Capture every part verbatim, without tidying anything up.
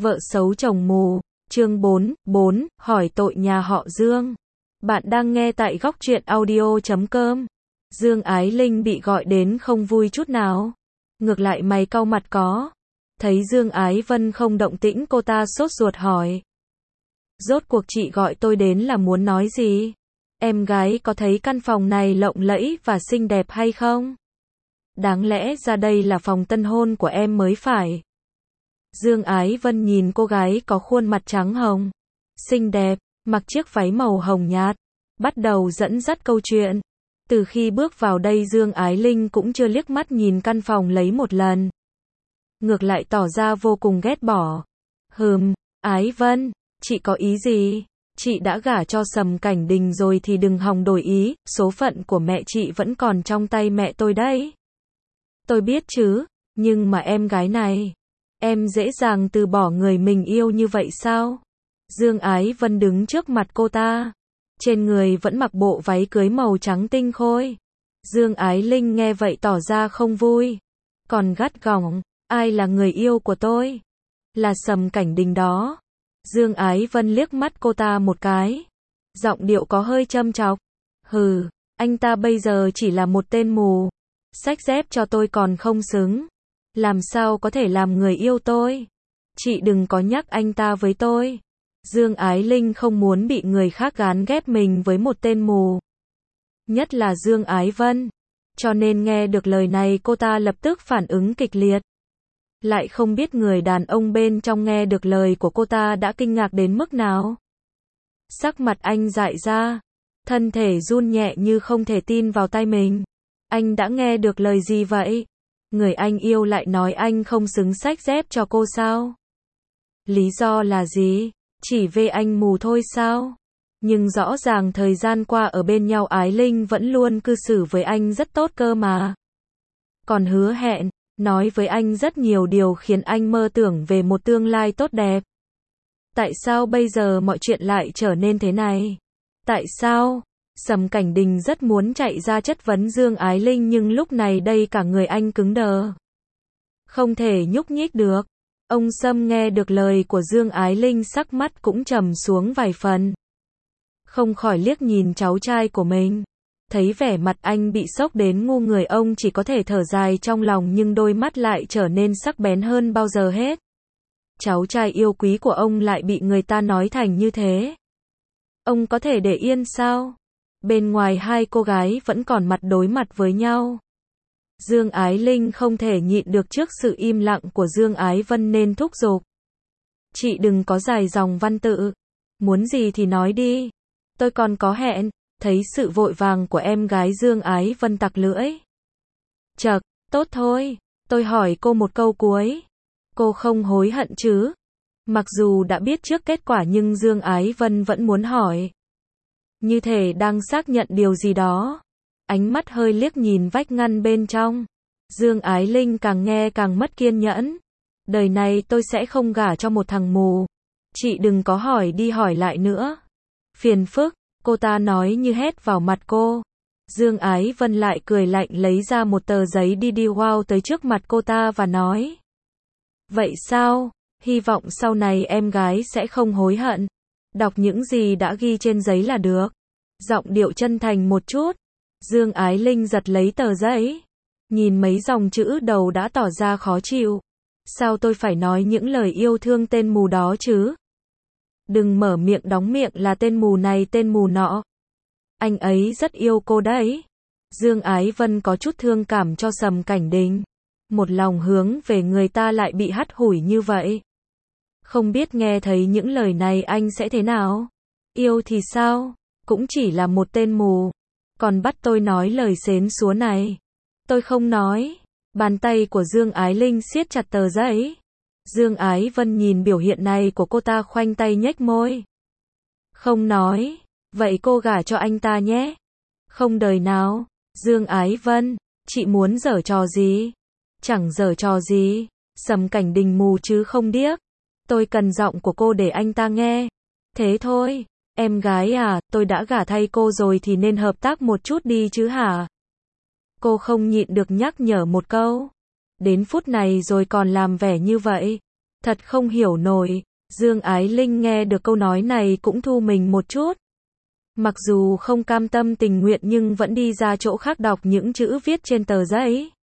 Vợ xấu chồng mù, chương bốn, bốn, hỏi tội nhà họ Dương. Bạn đang nghe tại góc truyện audio chấm com. Dương Ái Linh bị gọi đến không vui chút nào. Ngược lại mày cau mặt có. Thấy Dương Ái Vân không động tĩnh, cô ta sốt ruột hỏi. Rốt cuộc chị gọi tôi đến là muốn nói gì? Em gái có thấy căn phòng này lộng lẫy và xinh đẹp hay không? Đáng lẽ ra đây là phòng tân hôn của em mới phải. Dương Ái Vân nhìn cô gái có khuôn mặt trắng hồng, xinh đẹp, mặc chiếc váy màu hồng nhạt, bắt đầu dẫn dắt câu chuyện. Từ khi bước vào đây Dương Ái Linh cũng chưa liếc mắt nhìn căn phòng lấy một lần. Ngược lại tỏ ra vô cùng ghét bỏ. Hừm, Ái Vân, chị có ý gì? Chị đã gả cho Sầm Cảnh Đình rồi thì đừng hòng đổi ý, số phận của mẹ chị vẫn còn trong tay mẹ tôi đấy. Tôi biết chứ, nhưng mà em gái này, em dễ dàng từ bỏ người mình yêu như vậy sao? Dương Ái Vân đứng trước mặt cô ta, trên người vẫn mặc bộ váy cưới màu trắng tinh khôi. Dương Ái Linh nghe vậy tỏ ra không vui, còn gắt gỏng, ai là người yêu của tôi? Là Sầm Cảnh Đình đó. Dương Ái Vân liếc mắt cô ta một cái, giọng điệu có hơi châm chọc. Hừ, anh ta bây giờ chỉ là một tên mù, xách dép cho tôi còn không xứng, làm sao có thể làm người yêu tôi? Chị đừng có nhắc anh ta với tôi. Dương Ái Linh không muốn bị người khác gán ghép mình với một tên mù, nhất là Dương Ái Vân, cho nên nghe được lời này cô ta lập tức phản ứng kịch liệt. Lại không biết người đàn ông bên trong nghe được lời của cô ta đã kinh ngạc đến mức nào. Sắc mặt anh dại ra, thân thể run nhẹ như không thể tin vào tai mình. Anh đã nghe được lời gì vậy? Người anh yêu lại nói anh không xứng xách dép cho cô sao? Lý do là gì? Chỉ vì anh mù thôi sao? Nhưng rõ ràng thời gian qua ở bên nhau Ái Linh vẫn luôn cư xử với anh rất tốt cơ mà. Còn hứa hẹn, nói với anh rất nhiều điều khiến anh mơ tưởng về một tương lai tốt đẹp. Tại sao bây giờ mọi chuyện lại trở nên thế này? Tại sao? Sầm Cảnh Đình rất muốn chạy ra chất vấn Dương Ái Linh nhưng lúc này đây cả người anh cứng đờ, không thể nhúc nhích được. Ông Sâm nghe được lời của Dương Ái Linh sắc mắt cũng trầm xuống vài phần, không khỏi liếc nhìn cháu trai của mình. Thấy vẻ mặt anh bị sốc đến ngu người, ông chỉ có thể thở dài trong lòng nhưng đôi mắt lại trở nên sắc bén hơn bao giờ hết. Cháu trai yêu quý của ông lại bị người ta nói thành như thế. Ông có thể để yên sao? Bên ngoài hai cô gái vẫn còn mặt đối mặt với nhau. Dương Ái Linh không thể nhịn được trước sự im lặng của Dương Ái Vân nên thúc giục. Chị đừng có dài dòng văn tự. Muốn gì thì nói đi. Tôi còn có hẹn. Thấy sự vội vàng của em gái Dương Ái Vân tặc lưỡi. Chậc, tốt thôi. Tôi hỏi cô một câu cuối. Cô không hối hận chứ? Mặc dù đã biết trước kết quả nhưng Dương Ái Vân vẫn muốn hỏi. Như thể đang xác nhận điều gì đó. Ánh mắt hơi liếc nhìn vách ngăn bên trong. Dương Ái Linh càng nghe càng mất kiên nhẫn. Đời này tôi sẽ không gả cho một thằng mù. Chị đừng có hỏi đi hỏi lại nữa. Phiền phức, cô ta nói như hét vào mặt cô. Dương Ái Vân lại cười lạnh lấy ra một tờ giấy đi đi wow tới trước mặt cô ta và nói. Vậy sao? Hy vọng sau này em gái sẽ không hối hận. Đọc những gì đã ghi trên giấy là được. Giọng điệu chân thành một chút. Dương Ái Linh giật lấy tờ giấy, nhìn mấy dòng chữ đầu đã tỏ ra khó chịu. Sao tôi phải nói những lời yêu thương tên mù đó chứ? Đừng mở miệng đóng miệng là tên mù này tên mù nọ. Anh ấy rất yêu cô đấy. Dương Ái Vân có chút thương cảm cho Sầm Cảnh Đình. Một lòng hướng về người ta lại bị hắt hủi như vậy. Không biết nghe thấy những lời này anh sẽ thế nào? Yêu thì sao? Cũng chỉ là một tên mù. Còn bắt tôi nói lời xến xúa này. Tôi không nói. Bàn tay của Dương Ái Linh siết chặt tờ giấy. Dương Ái Vân nhìn biểu hiện này của cô ta khoanh tay nhếch môi. Không nói. Vậy cô gả cho anh ta nhé. Không đời nào. Dương Ái Vân, chị muốn giở trò gì? Chẳng giở trò gì. Sầm Cảnh Đình mù chứ không điếc. Tôi cần giọng của cô để anh ta nghe. Thế thôi. Em gái à, tôi đã gả thay cô rồi thì nên hợp tác một chút đi chứ hả? Cô không nhịn được nhắc nhở một câu. Đến phút này rồi còn làm vẻ như vậy. Thật không hiểu nổi. Dương Ái Linh nghe được câu nói này cũng thu mình một chút. Mặc dù không cam tâm tình nguyện nhưng vẫn đi ra chỗ khác đọc những chữ viết trên tờ giấy.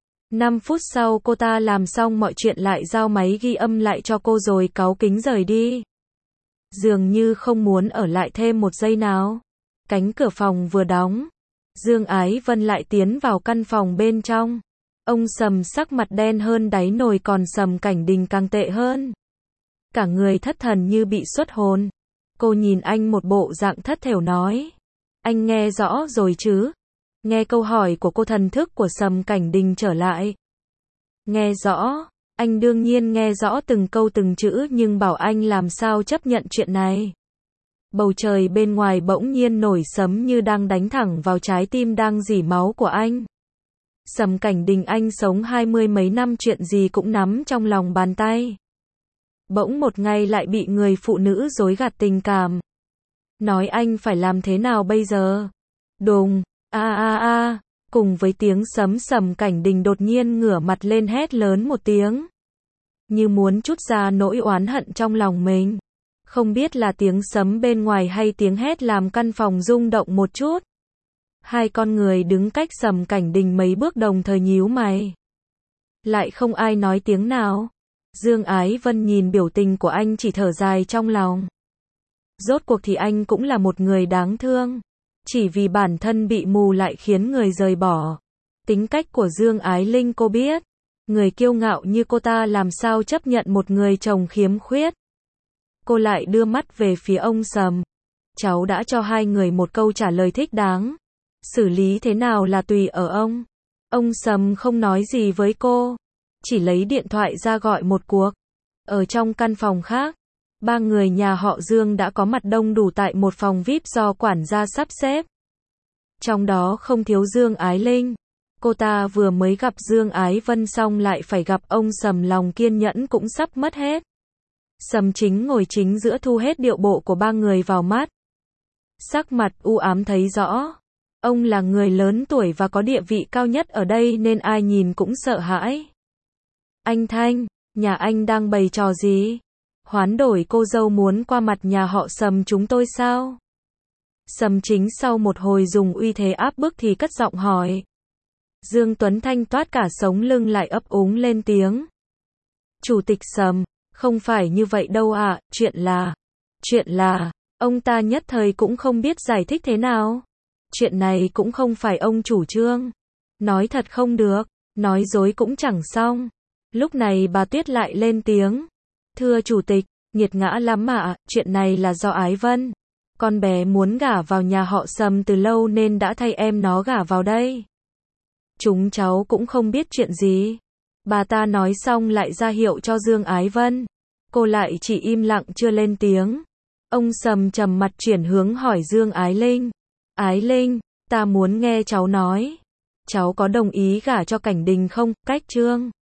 Năm phút sau cô ta làm xong mọi chuyện lại giao máy ghi âm lại cho cô rồi cáu kính rời đi. Dường như không muốn ở lại thêm một giây nào. Cánh cửa phòng vừa đóng, Dương Ái Vân lại tiến vào căn phòng bên trong. Ông Sầm sắc mặt đen hơn đáy nồi, còn Sầm Cảnh Đình càng tệ hơn. Cả người thất thần như bị xuất hồn. Cô nhìn anh một bộ dạng thất thểu nói. Anh nghe rõ rồi chứ? Nghe câu hỏi của cô, thần thức của Sầm Cảnh Đình trở lại. Nghe rõ, anh đương nhiên nghe rõ từng câu từng chữ, nhưng bảo anh làm sao chấp nhận chuyện này. Bầu trời bên ngoài bỗng nhiên nổi sấm như đang đánh thẳng vào trái tim đang rỉ máu của anh. Sầm Cảnh Đình, anh sống hai mươi mấy năm, chuyện gì cũng nắm trong lòng bàn tay. Bỗng một ngày lại bị người phụ nữ dối gạt tình cảm. Nói anh phải làm thế nào bây giờ? Đùng, a a a, cùng với tiếng sấm, Sầm Cảnh Đình đột nhiên ngửa mặt lên hét lớn một tiếng. Như muốn trút ra nỗi oán hận trong lòng mình. Không biết là tiếng sấm bên ngoài hay tiếng hét làm căn phòng rung động một chút. Hai con người đứng cách Sầm Cảnh Đình mấy bước đồng thời nhíu mày. Lại không ai nói tiếng nào. Dương Ái Vân nhìn biểu tình của anh chỉ thở dài trong lòng. Rốt cuộc thì anh cũng là một người đáng thương. Chỉ vì bản thân bị mù lại khiến người rời bỏ. Tính cách của Dương Ái Linh cô biết. Người kiêu ngạo như cô ta làm sao chấp nhận một người chồng khiếm khuyết. Cô lại đưa mắt về phía ông Sầm. Cháu đã cho hai người một câu trả lời thích đáng. Xử lý thế nào là tùy ở ông. Ông Sầm không nói gì với cô. Chỉ lấy điện thoại ra gọi một cuộc. Ở trong căn phòng khác, ba người nhà họ Dương đã có mặt đông đủ tại một phòng vi ai pi do quản gia sắp xếp. Trong đó không thiếu Dương Ái Linh. Cô ta vừa mới gặp Dương Ái Vân xong lại phải gặp ông Sầm, lòng kiên nhẫn cũng sắp mất hết. Sầm Chính ngồi chính giữa thu hết điệu bộ của ba người vào mắt. Sắc mặt u ám thấy rõ. Ông là người lớn tuổi và có địa vị cao nhất ở đây nên ai nhìn cũng sợ hãi. Anh Thanh, nhà anh đang bày trò gì? Hoán đổi cô dâu muốn qua mặt nhà họ Sầm chúng tôi sao? Sầm Chính sau một hồi dùng uy thế áp bức thì cất giọng hỏi. Dương Tuấn Thanh toát cả sống lưng lại ấp úng lên tiếng. Chủ tịch Sầm, không phải như vậy đâu ạ, à, chuyện là... Chuyện là... Ông ta nhất thời cũng không biết giải thích thế nào. Chuyện này cũng không phải ông chủ trương. Nói thật không được, nói dối cũng chẳng xong. Lúc này bà Tuyết lại lên tiếng. Thưa chủ tịch, nghiệt ngã lắm ạ, chuyện này là do Ái Vân. Con bé muốn gả vào nhà họ Sầm từ lâu nên đã thay em nó gả vào đây. Chúng cháu cũng không biết chuyện gì. Bà ta nói xong lại ra hiệu cho Dương Ái Vân. Cô lại chỉ im lặng chưa lên tiếng. Ông Sầm trầm mặt chuyển hướng hỏi Dương Ái Linh. Ái Linh, ta muốn nghe cháu nói. Cháu có đồng ý gả cho Cảnh Đình không? Cách Trương.